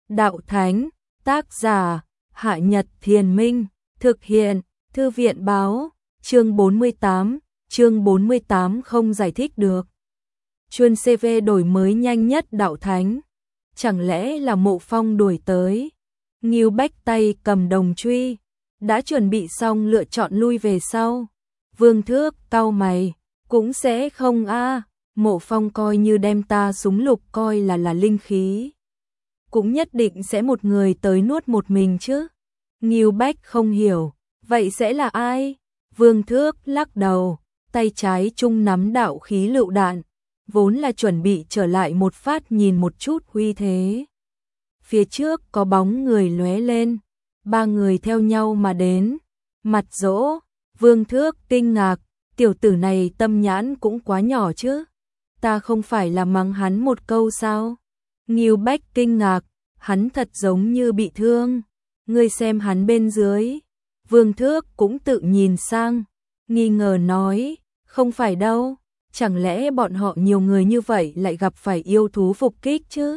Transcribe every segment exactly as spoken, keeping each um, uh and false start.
đạo thánh, tác giả, Hạ Nhật Thiền Minh, thực hiện, Thư viện báo, chương bốn mươi tám, chương bốn mươi tám không giải thích được. Chuân xê vê đổi mới nhanh nhất đạo thánh, chẳng lẽ là Mộ Phong đuổi tới? Ngưu Bách tay cầm đồng truy, đã chuẩn bị xong lựa chọn lui về sau. Vương Thước cau mày, cũng sẽ không a, Mộ Phong coi như đem ta súng lục coi là là linh khí, cũng nhất định sẽ một người tới nuốt một mình chứ. Ngưu Bách không hiểu, vậy sẽ là ai? Vương Thước lắc đầu, tay trái trung nắm đạo khí lựu đạn, vốn là chuẩn bị trở lại một phát nhìn một chút uy thế. Phía trước có bóng người lóe lên, ba người theo nhau mà đến. Mặt Dỗ, Vương Thước kinh ngạc, tiểu tử này tâm nhãn cũng quá nhỏ chứ. Ta không phải là mắng hắn một câu sao? Ngưu Bách kinh ngạc, hắn thật giống như bị thương. Ngươi xem hắn bên dưới. Vương Thước cũng tự nhìn sang, nghi ngờ nói, không phải đâu, chẳng lẽ bọn họ nhiều người như vậy lại gặp phải yêu thú phục kích chứ?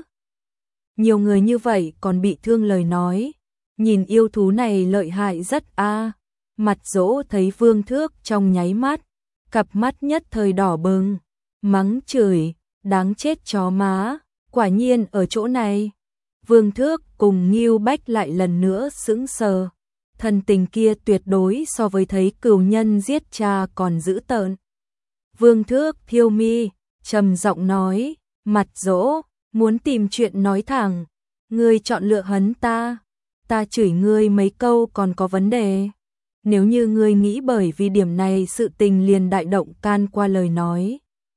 Nhiều người như vậy còn bị thương lời nói, nhìn yêu thú này lợi hại rất a. Mặt Dỗ thấy Vương Thước trong nháy mắt, cặp mắt nhất thời đỏ bừng, mắng chửi, đáng chết chó má, quả nhiên ở chỗ này. Vương Thước cùng Ngưu Bách lại lần nữa sững sờ, thần tình kia tuyệt đối so với thấy cừu nhân giết cha còn dữ tợn. Vương Thước thiêu mi, trầm giọng nói, Mặt Dỗ, muốn tìm chuyện nói thẳng, ngươi chọn lựa hấn ta, ta chửi ngươi mấy câu còn có vấn đề. Nếu như ngươi nghĩ bởi vì điểm này sự tình liền đại động can qua lời nói,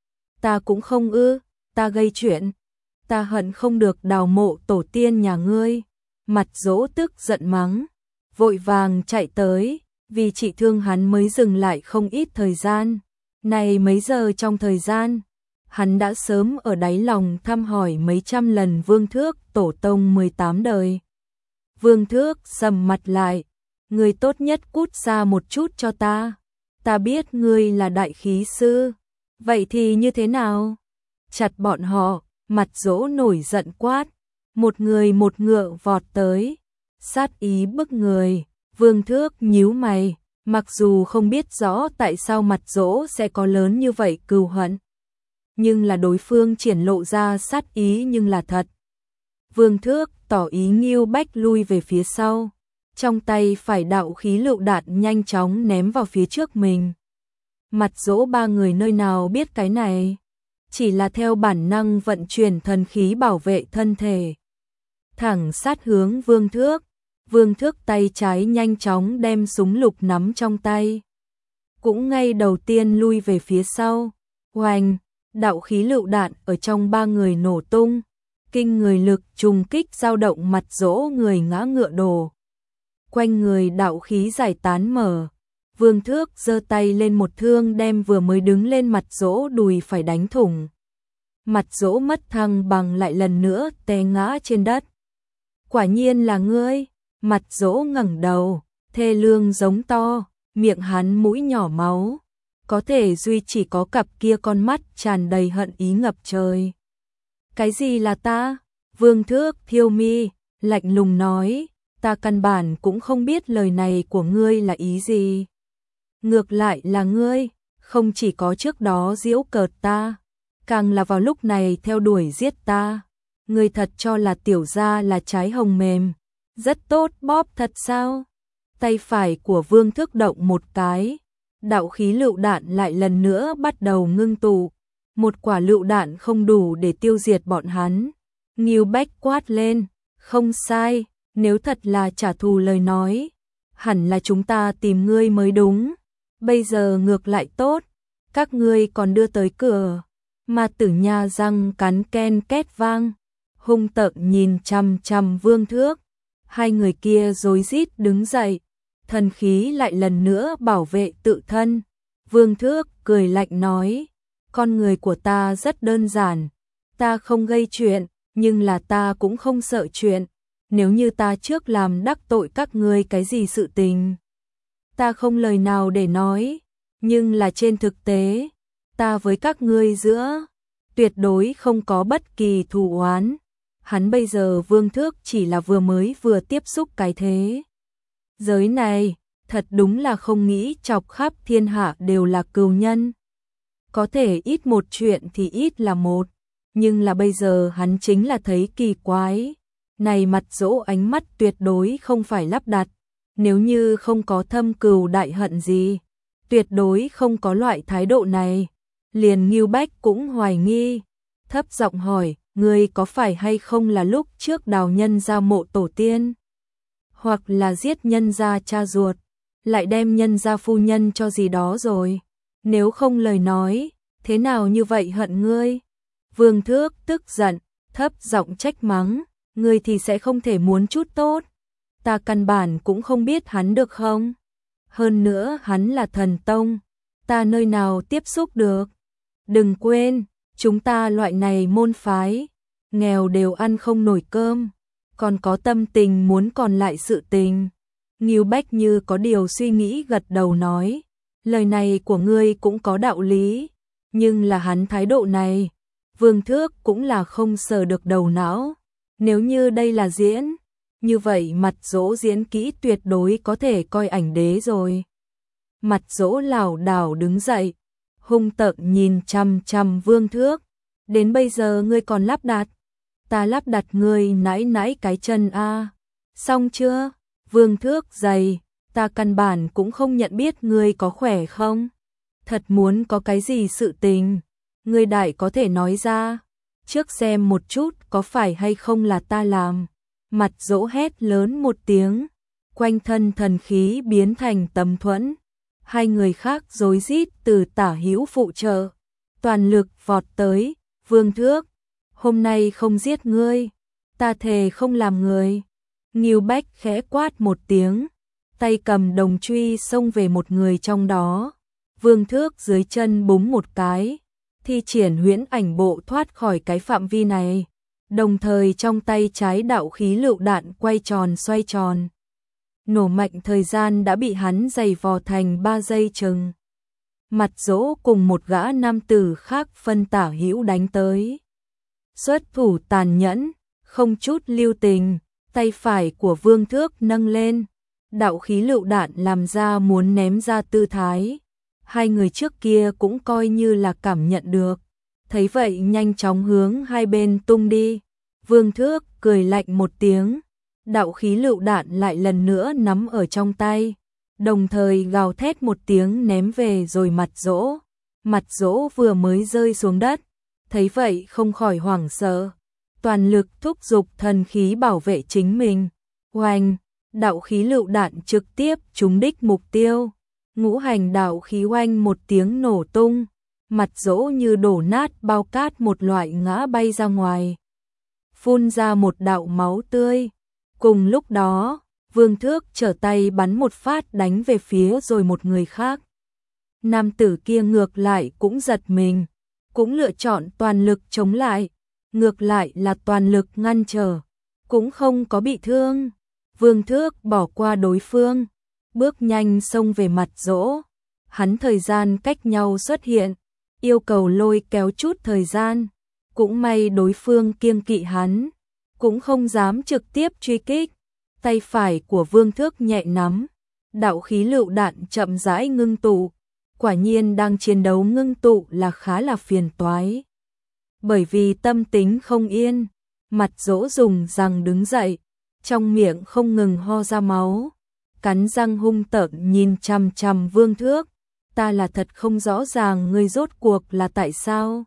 ta cũng không ư, ta gây chuyện, ta hận không được đào mộ tổ tiên nhà ngươi. Mặt Dỗ tức giận mắng, vội vàng chạy tới, vì trị thương hắn mới dừng lại không ít thời gian. Này mấy giờ trong thời gian, hắn đã sớm ở đáy lòng thăm hỏi mấy trăm lần Vương Thước tổ tông mười tám đời. Vương Thước sầm mặt lại, ngươi tốt nhất cút xa một chút cho ta, ta biết ngươi là đại khí sư, vậy thì như thế nào? Chặt bọn họ. Mặt Dỗ nổi giận quát, một người một ngựa vọt tới, sát ý bức người. Vương Thước nhíu mày, mặc dù không biết rõ tại sao Mặt Dỗ sẽ có lớn như vậy cừu hận, nhưng là đối phương triển lộ ra sát ý nhưng là thật. Vương Thước tỏ ý Ngưu Bách lui về phía sau, trong tay phải đạo khí lựu đạn nhanh chóng ném vào phía trước mình. Mặt Dỗ ba người nơi nào biết cái này, chỉ là theo bản năng vận chuyển thần khí bảo vệ thân thể, thẳng sát hướng Vương Thước. Vương Thước tay trái nhanh chóng đem súng lục nắm trong tay, cũng ngay đầu tiên lui về phía sau. Oanh, đạo khí lựu đạn ở trong ba người nổ tung, kinh người lực trùng kích dao động Mặt Dỗ người ngã ngựa đổ. Quanh người đạo khí giải tán mở, Vương Thước giơ tay lên một thương đem vừa mới đứng lên Mặt Dỗ đùi phải đánh thủng. Mặt Dỗ mất thăng bằng lại lần nữa té ngã trên đất. Quả nhiên là ngươi. Mặt Dỗ ngẩng đầu, thê lương giống to, miệng hắn mũi nhỏ máu, có thể duy chỉ có cặp kia con mắt tràn đầy hận ý ngập trời. Cái gì là ta? Vương Thước thiêu mi, lạnh lùng nói, ta căn bản cũng không biết lời này của ngươi là ý gì. Ngược lại là ngươi, không chỉ có trước đó giễu cợt ta, càng là vào lúc này theo đuổi giết ta. Ngươi thật cho là tiểu gia là trái hồng mềm, rất tốt bóp thật sao? Tay phải của Vương Thước động một cái, đạo khí lựu đạn lại lần nữa bắt đầu ngưng tụ. Một quả lựu đạn không đủ để tiêu diệt bọn hắn. Ngưu Bách quát lên, không sai, nếu thật là trả thù lời nói, hẳn là chúng ta tìm ngươi mới đúng. Bây giờ ngược lại tốt, các ngươi còn đưa tới cửa. Ma Tử Nha răng cắn ken két vang, hung tợn nhìn chằm chằm Vương Thước. Hai người kia rối rít đứng dậy, thần khí lại lần nữa bảo vệ tự thân. Vương Thước cười lạnh nói, con người của ta rất đơn giản, ta không gây chuyện, nhưng là ta cũng không sợ chuyện. Nếu như ta trước làm đắc tội các ngươi cái gì sự tình, ta không lời nào để nói, nhưng là trên thực tế, ta với các ngươi giữa tuyệt đối không có bất kỳ thù oán. hắn bây giờ Vương Thước chỉ là vừa mới vừa tiếp xúc cái thế. Giới này, thật đúng là không nghĩ chọc khắp thiên hạ đều là cừu nhân. Có thể ít một chuyện thì ít là một, nhưng là bây giờ hắn chính là thấy kỳ quái. Này Mặt Dỗ ánh mắt tuyệt đối không phải lắp đặt, nếu như không có thâm cừu đại hận gì, tuyệt đối không có loại thái độ này. Liền Ngưu Bách cũng hoài nghi, thấp giọng hỏi, ngươi có phải hay không là lúc trước đào nhân ra mộ tổ tiên, hoặc là giết nhân ra cha ruột, lại đem nhân ra phu nhân cho gì đó rồi, nếu không lời nói, thế nào như vậy hận ngươi? Vương Thước tức giận, thấp giọng trách mắng, ngươi thì sẽ không thể muốn chút tốt, ta căn bản cũng không biết hắn được không? Hơn nữa hắn là thần tông, ta nơi nào tiếp xúc được? Đừng quên, chúng ta loại này môn phái, nghèo đều ăn không nổi cơm, còn có tâm tình muốn còn lại sự tình. Ngưu Bách như có điều suy nghĩ gật đầu nói, lời này của ngươi cũng có đạo lý, nhưng là hắn thái độ này, Vương Thước cũng là không sờ được đầu não. Nếu như đây là diễn, như vậy Mặt Dỗ diễn kỹ tuyệt đối có thể coi ảnh đế rồi. Mặt Dỗ lảo đảo đứng dậy, hung tợn nhìn chằm chằm Vương Thước, đến bây giờ ngươi còn lắp đặt, ta lắp đặt ngươi nãy nãy cái chân a. Xong chưa? Vương Thước dày, ta căn bản cũng không nhận biết ngươi có khỏe không? Thật muốn có cái gì sự tình, ngươi đại có thể nói ra, trước xem một chút có phải hay không là ta làm. Mặt Dỗ hét lớn một tiếng, quanh thân thần khí biến thành tấm thuẫn, hai người khác rối rít từ tả hữu phụ trợ, toàn lực vọt tới. Vương Thước, hôm nay không giết ngươi, ta thề không làm người. Ngưu Bách khẽ quát một tiếng, tay cầm đồng truy xông về một người trong đó. Vương Thước dưới chân búng một cái, thi triển huyễn ảnh bộ thoát khỏi cái phạm vi này, đồng thời trong tay trái đạo khí lựu đạn quay tròn xoay tròn. Nổ mạnh thời gian đã bị hắn giày vò thành ba giây chừng. Mặt Dỗ cùng một gã nam tử khác phân tả hữu đánh tới. Xuất thủ tàn nhẫn, không chút lưu tình, tay phải của Vương Thước nâng lên, đạo khí lựu đạn làm ra muốn ném ra tư thái. Hai người trước kia cũng coi như là cảm nhận được, thấy vậy nhanh chóng hướng hai bên tung đi. Vương Thước cười lạnh một tiếng, đạo khí lựu đạn lại lần nữa nắm ở trong tay, đồng thời gào thét một tiếng ném về rồi Mặt Dỗ. Mặt Dỗ vừa mới rơi xuống đất, thấy vậy không khỏi hoảng sợ, toàn lực thúc giục thần khí bảo vệ chính mình. Oanh, đạo khí lựu đạn trực tiếp trúng đích mục tiêu, ngũ hành đạo khí oanh một tiếng nổ tung, Mặt Dỗ như đổ nát bao cát một loại ngã bay ra ngoài, phun ra một đạo máu tươi. Cùng lúc đó, Vương Thước trở tay bắn một phát đánh về phía rồi một người khác. Nam tử kia ngược lại cũng giật mình, cũng lựa chọn toàn lực chống lại, ngược lại là toàn lực ngăn trở, cũng không có bị thương. Vương Thước bỏ qua đối phương, bước nhanh xông về Mặt Dỗ. Hắn thời gian cách nhau xuất hiện, yêu cầu lôi kéo chút thời gian, cũng may đối phương kiêng kỵ hắn, cũng không dám trực tiếp truy kích. Tay phải của Vương Thước nhẹ nắm, đạo khí lựu đạn chậm rãi ngưng tụ, quả nhiên đang chiến đấu ngưng tụ là khá là phiền toái. Bởi vì tâm tính không yên, Mặt Dỗ dùng răng đứng dậy, trong miệng không ngừng ho ra máu, cắn răng hung tợn nhìn chằm chằm Vương Thước, ta là thật không rõ ràng ngươi rốt cuộc là tại sao.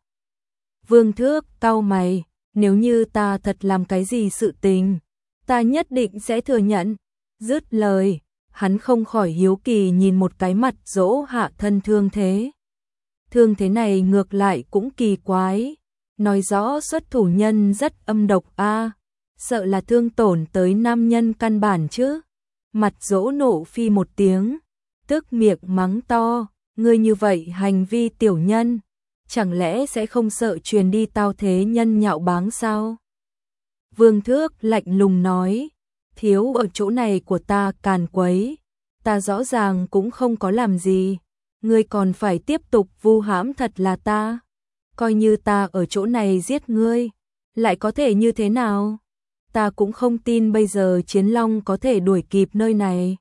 Vương Thước cau mày, nếu như ta thật làm cái gì sự tình, ta nhất định sẽ thừa nhận. Dứt lời, hắn không khỏi hiếu kỳ nhìn một cái Mặt Dỗ hạ thân thương thế. Thương thế này ngược lại cũng kỳ quái, nói rõ xuất thủ nhân rất âm độc a, sợ là thương tổn tới nam nhân căn bản chứ. Mặt Dỗ nộ phi một tiếng, tức miệng mắng to, ngươi như vậy hành vi tiểu nhân, chẳng lẽ sẽ không sợ truyền đi tao thế nhân nhạo báng sao? Vương Thước lạnh lùng nói, thiếu ở chỗ này của ta càn quấy, ta rõ ràng cũng không có làm gì, ngươi còn phải tiếp tục vu hãm thật là ta, coi như ta ở chỗ này giết ngươi, lại có thể như thế nào? Ta cũng không tin bây giờ chiến long có thể đuổi kịp nơi này.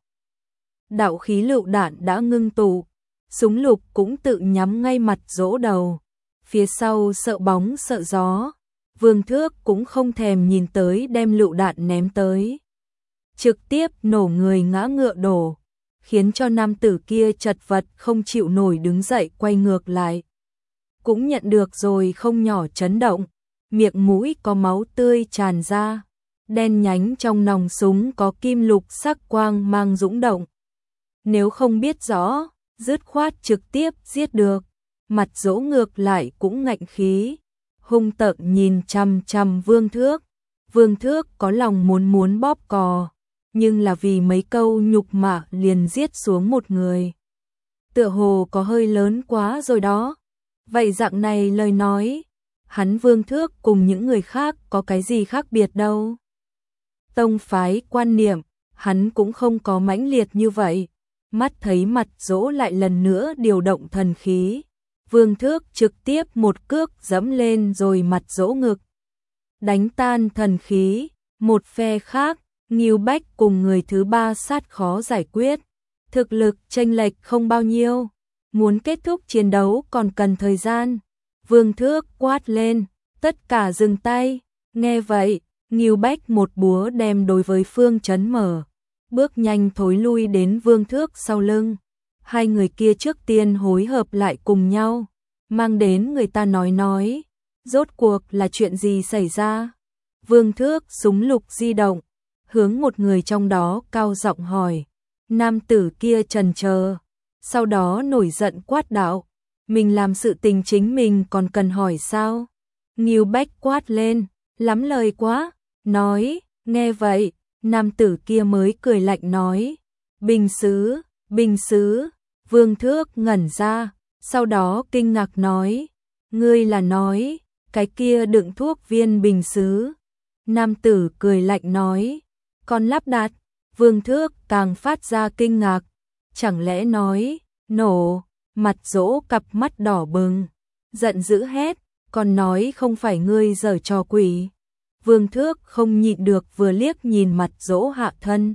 Đạo khí lựu đạn đã ngưng tụ, súng lục cũng tự nhắm ngay mặt Dỗ đầu. Phía sau sợ bóng sợ gió, Vương Thước cũng không thèm nhìn tới đem lựu đạn ném tới. Trực tiếp nổ người ngã ngựa đổ, khiến cho nam tử kia chật vật không chịu nổi đứng dậy quay ngược lại. Cũng nhận được rồi không nhỏ chấn động, miệng mũi có máu tươi tràn ra, đen nhánh trong nòng súng có kim lục sắc quang mang dũng động. Nếu không biết rõ, dứt khoát trực tiếp giết được. Mặt Dỗ ngược lại cũng ngạnh khí, hung tợn nhìn chằm chằm Vương Thước. Vương Thước có lòng muốn muốn bóp cò, nhưng là vì mấy câu nhục mạ liền giết xuống một người. Tựa hồ có hơi lớn quá rồi đó. Vậy dạng này lời nói, hắn Vương Thước cùng những người khác có cái gì khác biệt đâu. Tông phái quan niệm, hắn cũng không có mãnh liệt như vậy. Mắt thấy mặt Dỗ lại lần nữa điều động thần khí. Vương Thước trực tiếp một cước giẫm lên rồi mặt Dỗ ngực. Đánh tan thần khí, một phe khác, Ngưu Bách cùng người thứ ba sát khó giải quyết. Thực lực chênh lệch không bao nhiêu. Muốn kết thúc chiến đấu còn cần thời gian. Vương Thước quát lên, tất cả dừng tay. Nghe vậy, Ngưu Bách một búa đem đối với Phương Chấn mở. Bước nhanh thối lui đến Vương Thước sau lưng. Hai người kia trước tiên hối hợp lại cùng nhau, mang đến người ta nói nói, rốt cuộc là chuyện gì xảy ra? Vương Thước súng lục di động, hướng một người trong đó cao giọng hỏi. Nam tử kia chần chờ, sau đó nổi giận quát đạo, mình làm sự tình chính mình còn cần hỏi sao? Ngưu Bách quát lên, lắm lời quá, nói, nghe vậy, nam tử kia mới cười lạnh nói, bình sứ, bình sứ. Vương Thước ngẩn ra, sau đó kinh ngạc nói, ngươi là nói, cái kia đựng thuốc viên bình sứ. Nam tử cười lạnh nói, còn lắp đặt. Vương Thước càng phát ra kinh ngạc, chẳng lẽ nói, nổ. Mặt Dỗ cặp mắt đỏ bừng, giận dữ hét, còn nói không phải ngươi giở trò quỷ. Vương Thước không nhịn được vừa liếc nhìn mặt Dỗ hạ thân.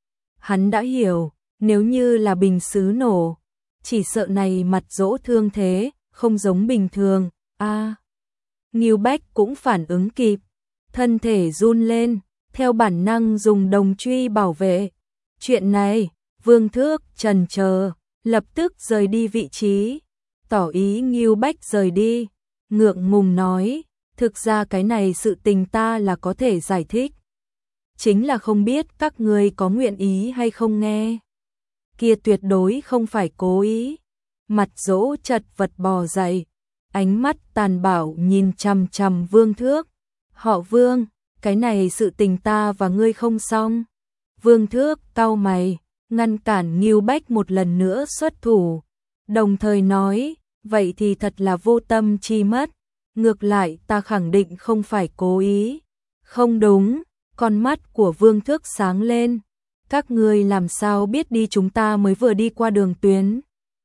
Hắn đã hiểu, nếu như là bình sứ nổ, chỉ sợ này mặt Dỗ thương thế, không giống bình thường. A, à, Ngưu Bách cũng phản ứng kịp, thân thể run lên, theo bản năng dùng đồng truy bảo vệ. Chuyện này, Vương Thước chần chờ, lập tức rời đi vị trí, tỏ ý Ngưu Bách rời đi, ngượng ngùng nói, thực ra cái này sự tình ta là có thể giải thích. Chính là không biết các ngươi có nguyện ý hay không nghe. Kia tuyệt đối không phải cố ý. Mặt Dỗ chật vật bò dậy, ánh mắt tàn bạo nhìn chằm chằm Vương Thước. Họ Vương, cái này sự tình ta và ngươi không xong. Vương Thước cau mày, ngăn cản Ngưu Bách một lần nữa xuất thủ, đồng thời nói, vậy thì thật là vô tâm chi mất. Ngược lại ta khẳng định không phải cố ý. Không đúng, con mắt của Vương Thước sáng lên. Các ngươi làm sao biết đi chúng ta mới vừa đi qua đường tuyến?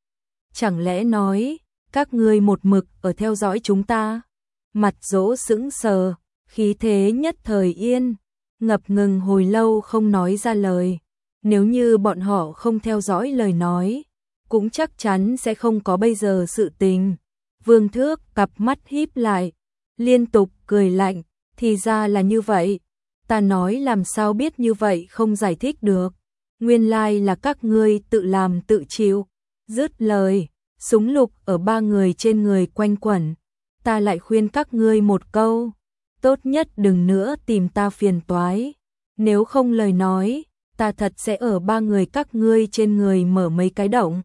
Chẳng lẽ nói, các ngươi một mực ở theo dõi chúng ta? Mặt Dỗ sững sờ, khí thế nhất thời yên, ngập ngừng hồi lâu không nói ra lời. Nếu như bọn họ không theo dõi lời nói, cũng chắc chắn sẽ không có bây giờ sự tình. Vương Thước cặp mắt híp lại, liên tục cười lạnh, thì ra là như vậy. Ta nói làm sao biết như vậy không giải thích được. Nguyên lai là các ngươi tự làm tự chịu. Dứt lời, súng lục ở ba người trên người quanh quẩn. Ta lại khuyên các ngươi một câu, tốt nhất đừng nữa tìm ta phiền toái. Nếu không lời nói, ta thật sẽ ở ba người các ngươi trên người mở mấy cái động.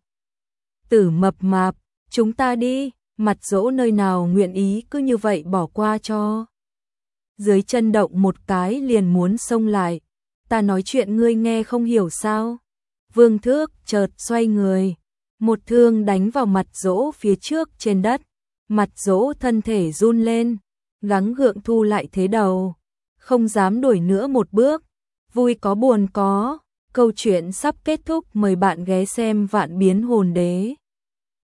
Tử mập mạp, chúng ta đi. Mặt Dỗ nơi nào nguyện ý cứ như vậy bỏ qua cho. Dưới chân động một cái liền muốn xông lại. Ta nói chuyện ngươi nghe không hiểu sao? Vương Thước chợt xoay người, một thương đánh vào mặt Dỗ phía trước trên đất. Mặt Dỗ thân thể run lên, gắng gượng thu lại thế đầu, không dám đuổi nữa một bước. Vui có buồn có, câu chuyện sắp kết thúc, mời bạn ghé xem Vạn Biến Hồn Đế.